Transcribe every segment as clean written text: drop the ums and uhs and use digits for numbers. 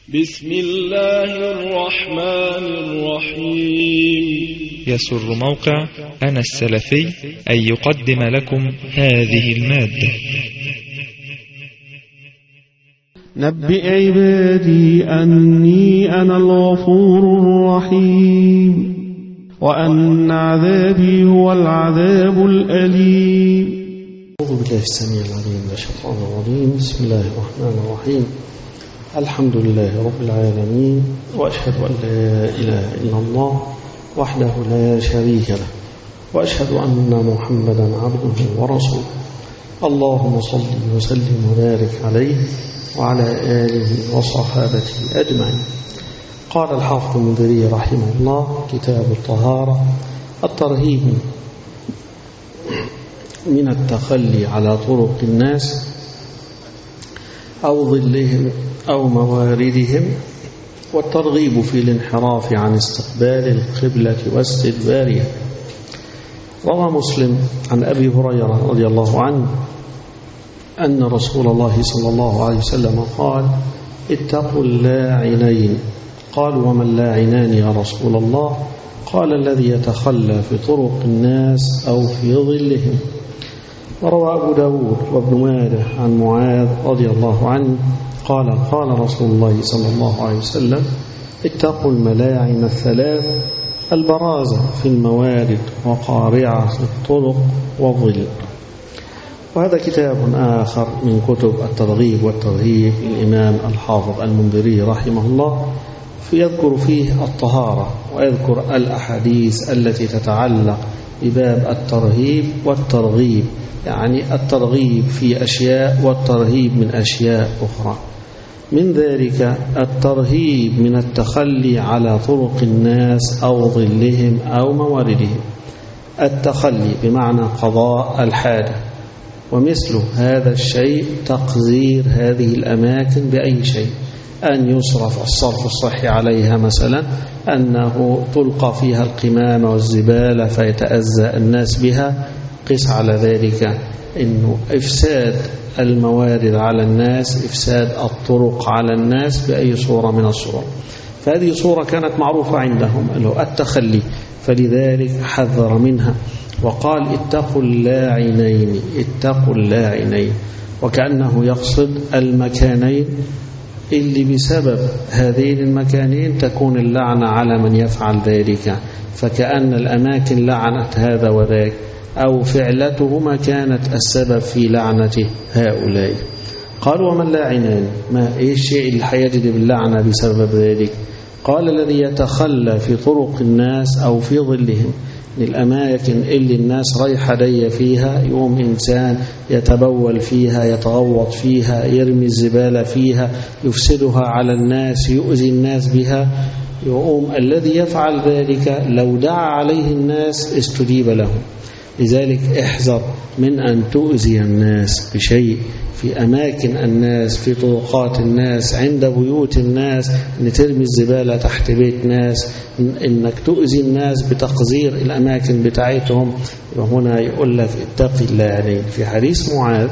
بسم الله الرحمن الرحيم. يسر موقع أنا السلفي أن يقدم لكم هذه المادة. نبئ عبادي أني أنا الغفور الرحيم وأن عذابي هو العذاب الأليم. أعوذ بالله السميع العليم من الشيطان الرجيم. بسم الله الرحمن الرحيم. الحمد لله رب العالمين، وأشهد أن لا إله إلا الله وحده لا شريك له، وأشهد أن محمدا عبده ورسوله. اللهم صل وسلم وبارك عليه وعلى آله وصحابته أجمعين. قال الحافظ المنذري رحمه الله: كتاب الطهارة. الترهيب من التخلي على طرق الناس أو ظلهم أو مواردهم، والترغيب في الانحراف عن استقبال القبلة واستدبارها. روى مسلم عن أبي هريرة رضي الله عنه أن رسول الله صلى الله عليه وسلم قال: اتقوا اللاعنين. قالوا: وما اللاعنان يا رسول الله؟ قال: الذي يتخلى في طرق الناس أو في ظلهم. وروى أبو داود وابن ماجه عن معاذ رضي الله عنه قال: قال رسول الله صلى الله عليه وسلم: اتقوا الملاعن الثلاث: البرازة في الموارد، وقارعة في الطرق، والظل. وهذا كتاب آخر من كتب الترغيب والترهيب للإمام الحافظ المنذري رحمه الله، يذكر فيه الطهارة ويذكر الأحاديث التي تتعلق بباب الترهيب والترغيب، يعني الترغيب في أشياء والترهيب من أشياء أخرى. من ذلك الترهيب من التخلي على طرق الناس أو ظلهم أو مواردهم. التخلي بمعنى قضاء الحاجة، ومثل هذا الشيء تقذير هذه الأماكن بأي شيء، أن يصرف الصرف الصحي عليها، مثلا أنه تلقى فيها القمامة والزبالة فيتأذى الناس بها. قس على ذلك أنه إفساد الموارد على الناس، إفساد الطرق على الناس بأي صورة من الصور. فهذه صورة كانت معروفة عندهم، التخلي، فلذلك حذر منها وقال: اتقوا اللاعنين. اتقوا اللاعنين، وكأنه يقصد المكانين اللي بسبب هذين المكانين تكون اللعنة على من يفعل ذلك، فكأن الأماكن لعنت هذا وذاك، أو فعلتهما كانت السبب في لعنة هؤلاء. قال: وما اللاعنان؟ ما إيه الشيء اللي هيجد باللعنة بسبب ذلك؟ قال: الذي يتخلى في طرق الناس أو في ظلهم، الأماكن اللي الناس رايحة جاية فيها، يقوم إنسان يتبول فيها، يتغوط فيها، يرمي الزبالة فيها، يفسدها على الناس، يؤذي الناس بها. يقوم الذي يفعل ذلك لو دعا عليه الناس استجيب له. لذلك احذر من أن تؤذي الناس بشيء في أماكن الناس، في طرقات الناس، عند بيوت الناس، أن ترمي الزبالة تحت بيت ناس، إنك تؤذي الناس بتقذير الأماكن بتاعتهم. وهنا يقول لك اتق الله عليه. في حديث معاذ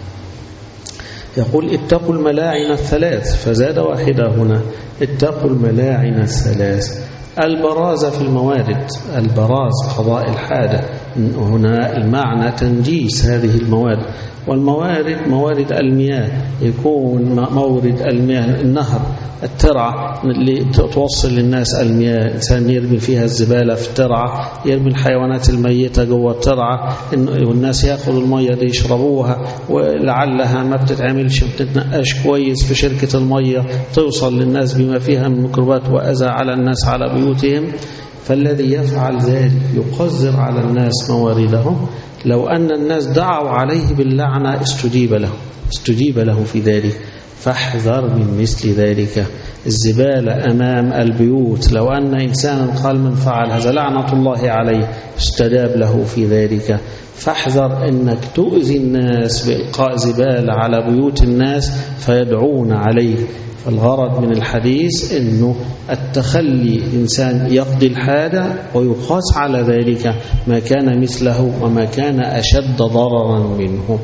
يقول: اتقوا الملاعن الثلاث، فزاد واحدة هنا: اتقوا الملاعن الثلاث. البراز في الموارد، البراز قضاء الحاجة، هنا المعنى تنجيس هذه الموارد. والموارد موارد المياه، يكون مورد المياه النهر، الترعة اللي توصل للناس المياه، إنسان يرمي فيها الزبالة في الترعة، يرمي الحيوانات الميتة جوه الترعة، والناس يأخذوا المية دي يشربوها، ولعلها ما بتتعملش، بتتنقاش كويس في شركة المية، توصل للناس بما فيها من ميكروبات وأذى على الناس على بيوتهم. فالذي يفعل ذلك يقذر على الناس مواردهم. لو أن الناس دعوا عليه باللعنة استجيب له في ذلك. فاحذر من مثل ذلك. الزبالة أمام البيوت، لو أن إنسانا قال من فعل هذا لعنة الله عليه، استجاب له في ذلك. فاحذر أنك تؤذي الناس بإلقاء زبالة على بيوت الناس فيدعون عليه. فالغرض من الحديث أنه التخلي، إنسان يقضي الحاجة ويقاس على ذلك ما كان مثله وما كان أشد ضررا منه.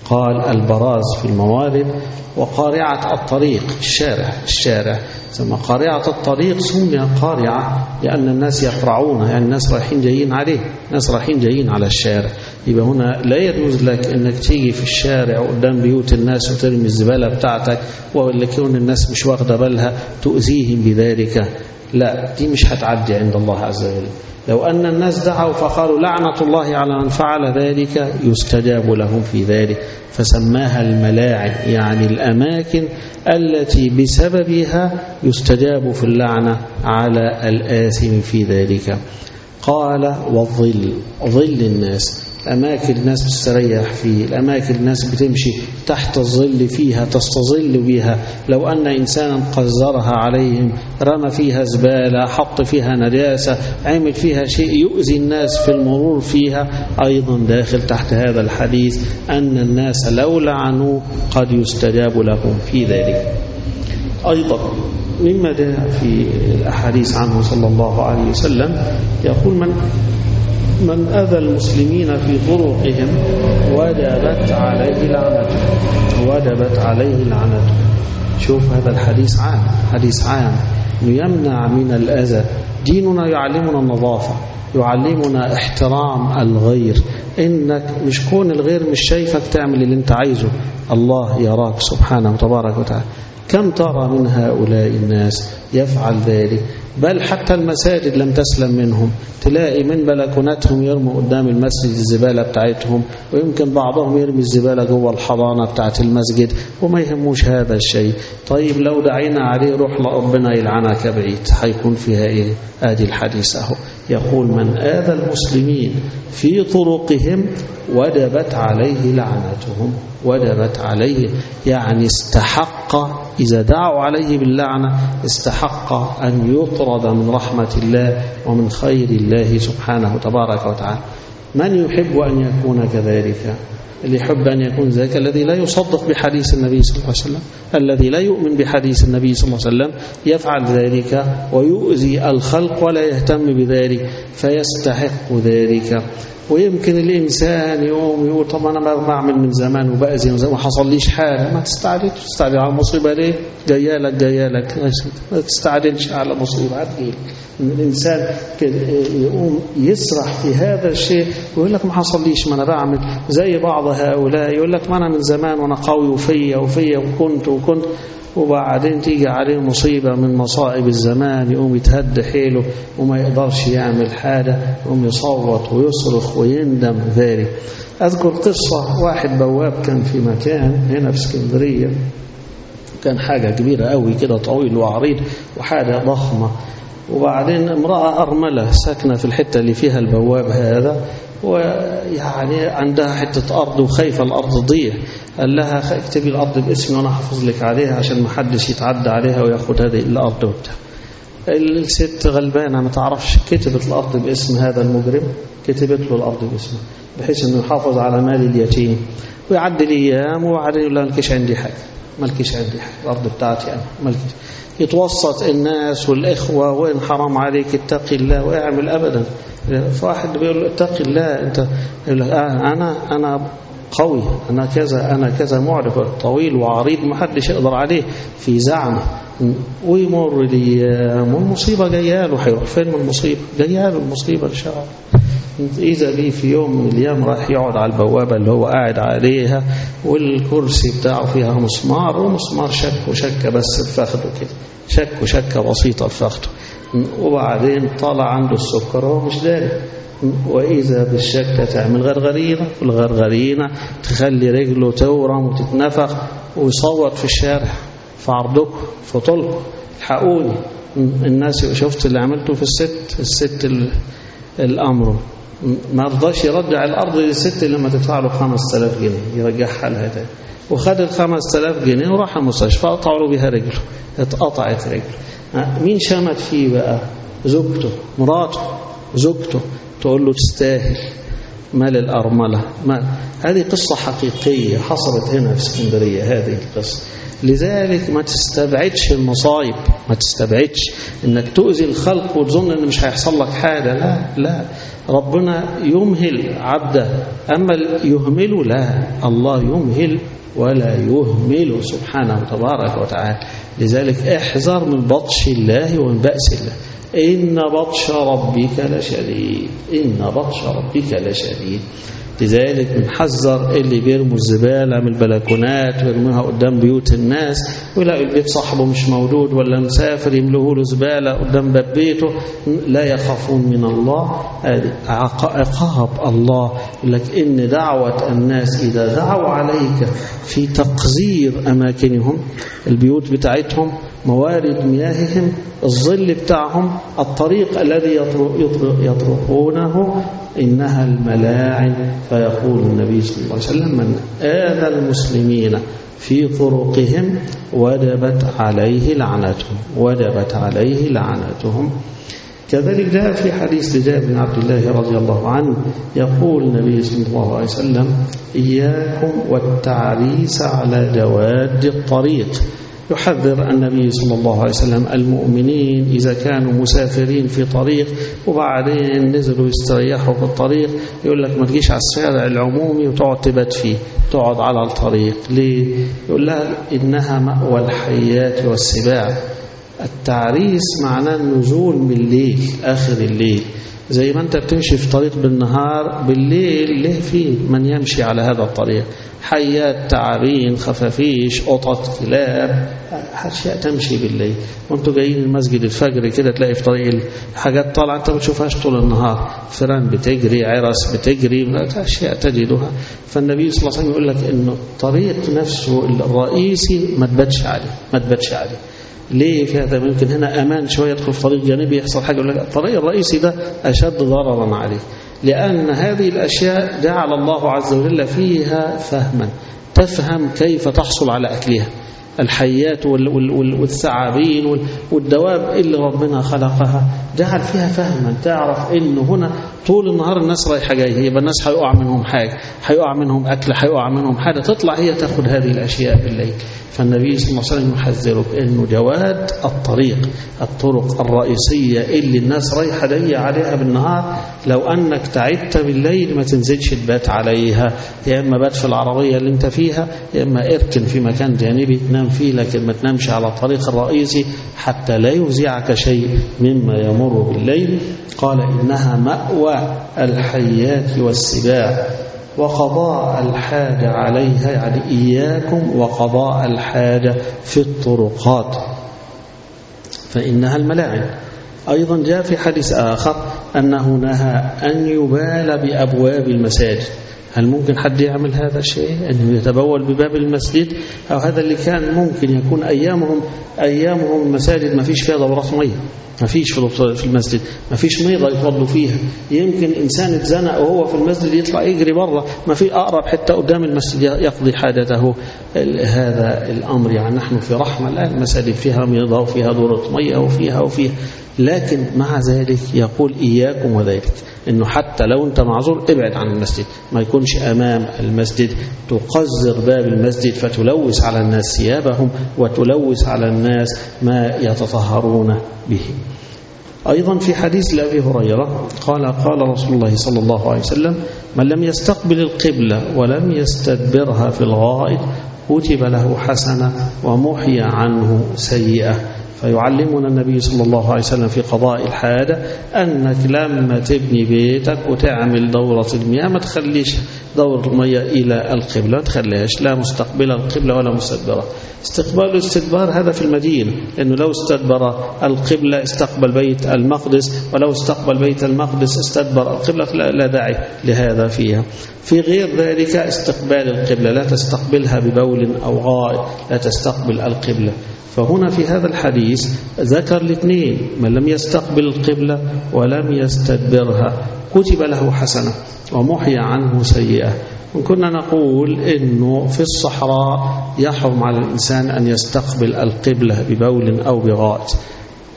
قال البراز في الموارد، وقارعة الطريق الشارع ثم قارعة الطريق سمي قارعة لأن الناس يقرعون، يعني الناس رايحين جايين عليه، الناس رايحين جايين على الشارع. يبقى هنا لا يجوز لك انك تيجي في الشارع قدام بيوت الناس وترمي الزبالة بتاعتك، ولا كون الناس مش واخده بالها تؤذيهم بذلك، لا، دي مش هتعدي عند الله عز وجل. لو أن الناس دعوا فقالوا لعنة الله على من فعل ذلك يستجاب لهم في ذلك، فسماها الملاعن، يعني الأماكن التي بسببها يستجاب في اللعنة على الآثم في ذلك. قال والظل، ظل الناس، أماكن الناس بتستريح فيه، الأماكن الناس بتمشي تحت الظل فيها تستظل بها. لو أن إنسانا قذرها عليهم، رمى فيها زبالة، حط فيها نجاسة، عمل فيها شيء يؤذي الناس في المرور فيها، أيضا داخل تحت هذا الحديث أن الناس لو لعنوا قد يستجاب لهم في ذلك. أيضا مما جاء في الأحاديث عنه صلى الله عليه وسلم يقول من أذى المسلمين في طرقهم وجبت عليه لعنته. شوف هذا الحديث عام، حديث عام يمنع من الأذى. ديننا يعلمنا النظافة، يعلمنا احترام الغير، إنك مش كون الغير مش شايفك تعمل اللي انت عايزه، الله يراك سبحانه وتبارك وتعالى. كم ترى من هؤلاء الناس يفعل ذلك، بل حتى المساجد لم تسلم منهم، تلاقي من بلكوناتهم يرموا قدام المسجد الزبالة بتاعتهم، ويمكن بعضهم يرمي الزبالة جوه الحضانة بتاعت المسجد وما يهموش هذا الشيء. طيب لو دعينا عليه روح لربنا يلعنك بعيد، هيكون فيها ايه؟ ادي الحديث اهو، يقول من آذى المسلمين في طرقهم وجبت عليه لعنتهم، وجبت عليه يعني استحق، إذا دعوا عليه باللعنة استحق أن يطرد من رحمة الله ومن خير الله سبحانه وتبارك وتعالى. من يحب أن يكون كذلك؟ اللي يحب أن يكون ذلك الذي لا يصدق بحديث النبي صلى الله عليه وسلم، الذي لا يؤمن بحديث النبي صلى الله عليه وسلم، يفعل ذلك ويؤذي الخلق ولا يهتم بذلك فيستحق ذلك. ويمكن الإنسان يقوم يقول طب أنا بعمل من زمان وبأذي من زمان ما حصليش حاجة، ما تستعجل على المصيبة ليه؟ جايالك ما تستعجلش على مصيبة عديل. الإنسان يقوم يسرح في هذا الشيء ويقول لك ما حصليش، ما أنا بعمل زي بعض هؤلاء يقول لك ما أنا من زمان وأنا قوي وفيا وكنت وبعدين تيجي عليه مصيبة من مصائب الزمان يقوم يتهد حيله وما يقدرش يعمل حاجة، يقوم يصوت ويصرخ ويندم ذلك. أذكر قصة واحد بواب كان في مكان هنا في اسكندرية، كان حاجة كبيرة قوي كده، طويل وعريض وحاجة ضخمة، وبعدين امرأة أرملة ساكنة في الحتة اللي فيها البواب هذا، ويعني عندها حتة أرض وخايفة الأرض تضيع. قال لها اكتبي الأرض باسمي وأنا أحفظ لك عليها عشان ما حدش يتعدى عليها وياخد هذه الأرض وبتاع. الست غلبانة ما تعرفش، كتبت الأرض باسم هذا المجرم، كتبت له الأرض باسمه بحيث أنه يحافظ على مال اليتيم، ويعدي الأيام وبعدين يقول لها مالكيش عندي حاجة، الأرض بتاعتي أنا مالكيش. يتوسط الناس والإخوة وإن حرام عليك اتقي الله ويعمل أبدا. فواحد بيقول له اتقي الله، أنت أنا قوي، أنا كذا معرف طويل وعريض ما حدش يقدر عليه في زعمه، ويمر الأيام والمصيبة جايه له. هيروح فين من المصيبة؟ جايه له المصيبة إن شاء الله. إذا بيه في يوم من الأيام راح يقعد على البوابة اللي هو قاعد عليها، والكرسي بتاعه فيها مسمار، ومسمار شكة بس في فخده كده، شكة بسيطة في فخده، وبعدين طالع عنده السكر وهو مش داري، وإذا بالشكة تعمل غرغرينة، والغرغرينة تخلي رجله تورم وتتنفخ، ويصوت في الشارع في عرضكم في طولكم الحقوني. الناس شفت اللي عملته في الست الأمر ما رضاش يرجع الأرض للست لما تدفع له 5000 جنيه يرجعها لها تاني، وخد 5000 جنيه وراح المستشفى قطعوا له بها رجله، اتقطعت رجله. مين شمت فيه بقى؟ زوجته، مراته، زوجته تقول له تستاهل، مال الأرملة. هذه قصة حقيقية حصلت هنا في اسكندرية هذه القصة. لذلك ما تستبعدش المصايب، ما تستبعدش انك تؤذي الخلق وتظن ان مش هيحصل لك حاجة. لا لا، ربنا يمهل عبده، اما يهمله لا، الله يمهل ولا يهمل سبحانه تبارك وتعالى. لذلك احذر من بطش الله ومن بأس الله. إن بطش ربك لشديد، إن بطش ربك لشديد. لذلك بنحذر اللي بيرموا الزبالة من البلكونات ويرموها قدام بيوت الناس، ويلاقوا البيت صاحبه مش موجود ولا مسافر يملوه له زبالة قدام باب بيته، لا يخافون من الله. عقاب الله. لك إن دعوة الناس إذا دعوا عليك في تقذير أماكنهم، البيوت بتاعتهم، موارد مياههم، الظل بتاعهم، الطريق الذي يطرقونه، إنها الملاعن. فيقول النبي صلى الله عليه وسلم: من آذى المسلمين في طرقهم وجبت عليه لعنتهم، وجبت عليه لعنتهم. كذلك جاء في حديث لجابر بن عبد الله رضي الله عنه يقول النبي صلى الله عليه وسلم: إياكم والتعريس على جواد الطريق. يحذر النبي صلى الله عليه وسلم المؤمنين إذا كانوا مسافرين في طريق وبعدين نزلوا يستريحوا في الطريق، يقول لك ما تجيش على الشارع العمومي وتقعد تبات فيه، تقعد على الطريق. ليه؟ يقول لها إنها مأوى الحيات والسباع. التعريس معناه النزول من الليل، آخر الليل. زي ما أنت بتمشي في طريق بالنهار، بالليل له فيه من يمشي على هذا الطريق، حيات، تعابين، خفافيش، قطط، كلاب، أشياء تمشي بالليل. وانتوا جايين المسجد الفجر كده تلاقي في طريق حاجات طالعة انت ما بتشوفهاش طول النهار، فيران بتجري، عرس بتجري، أشياء تجدها. فالنبي صلى الله عليه وسلم يقول لك إنه الطريق نفسه الرئيسي ما تباتش عليه، ما تباتش عليه. ليه؟ في هذا ممكن هنا أمان شوية، يدخل في طريق جانبي يحصل حاجة، يقول لك الطريق الرئيسي ده أشد ضررا عليه، لأن هذه الأشياء جعل الله عز وجل فيها فهما، تفهم كيف تحصل على أكلها. الحيات والثعابين والدواب اللي ربنا خلقها جعل فيها فهما، تعرف إنه هنا طول النهار الناس رايحة جاية، يبقى الناس هيقع منهم حاجة، هيقع منهم أكل، هيقع منهم حاجة، تطلع هي تأخذ هذه الأشياء بالليل. فالنبي صلى الله عليه وسلم يحذرك إنه جواد الطرق الرئيسية اللي الناس رايحة جاية عليها بالنهار، لو أنك تعبت بالليل ما تنزلش تبات عليها، يا إما بات في العربية اللي انت فيها، يا إما اركن في مكان جانبي تنام فيه، لكن ما تنامش على الطريق الرئيسي حتى لا يفزعك شيء مما يمر بالليل. قال: إنها مأوى الحيات والسباع وقضاء الحاجة عليها، يعني إياكم وقضاء الحاجة في الطرقات فإنها الملاعن. أيضا جاء في حديث آخر أنه نهى أن يبال بأبواب المساجد. هل ممكن حد يعمل هذا الشيء، أنه يتبول بباب المسجد؟ أو هذا اللي كان ممكن يكون أيامهم المساجد ما فيش فيها دورات مية، ما فيش في المسجد، ما فيش ميضة يتوضوا فيها. يمكن إنسان اتزنق وهو في المسجد يطلع يجري برا، ما في أقرب حتى قدام المسجد يقضي حاجته. هذا الأمر يعني نحن في رحمة الآن، المساجد فيها ميضة وفيها دورة مية وفيها، لكن مع ذلك يقول إياكم وذلك، إنه حتى لو أنت معذور ابعد عن المسجد، ما يكونش أمام المسجد تقذر باب المسجد فتلوث على الناس ثيابهم وتلوث على الناس ما يتطهرون به. أيضا في حديث لأبي هريرة قال رسول الله صلى الله عليه وسلم: من لم يستقبل القبلة ولم يستدبرها في الغائط كتب له حسنة ومحي عنه سيئة. فيعلمنا النبي صلى الله عليه وسلم في قضاء الحاجة أنك لما تبني بيتك وتعمل دورة المياه ما تخليش دورة المياه إلى القبلة، ما تخليهاش لا مستقبل القبلة ولا مستدبرة. استقبال الاستدبار هذا في المدينة، لأنه لو استدبر القبلة استقبل بيت المقدس، ولو استقبل بيت المقدس استدبر القبلة، لا داعي لهذا فيها. في غير ذلك استقبال القبلة لا تستقبلها ببول أو غائط، لا تستقبل القبلة. فهنا في هذا الحديث ذكر الاثنين: من لم يستقبل القبلة ولم يستدبرها كتب له حسنة ومحي عنه سيئة. وكنا نقول إنه في الصحراء يحرم على الإنسان أن يستقبل القبلة ببول أو بغائط.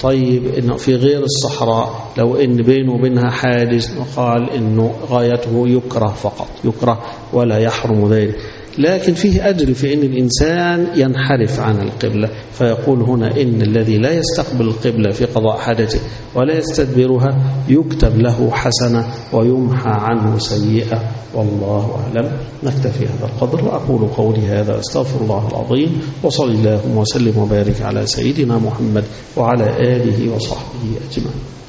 طيب إنه في غير الصحراء لو إن بينه وبينها حاجز نقال إنه غايته يكره فقط، يكره ولا يحرم ذلك، لكن فيه أجر في أن الإنسان ينحرف عن القبلة، فيقول هنا إن الذي لا يستقبل القبلة في قضاء حاجته ولا يستدبرها يكتب له حسنة ويمحى عنه سيئة، والله أعلم. نكتفي هذا القدر، وأقول قولي هذا أستغفر الله العظيم، وصلى الله وسلم وبارك على سيدنا محمد وعلى آله وصحبه أجمعين.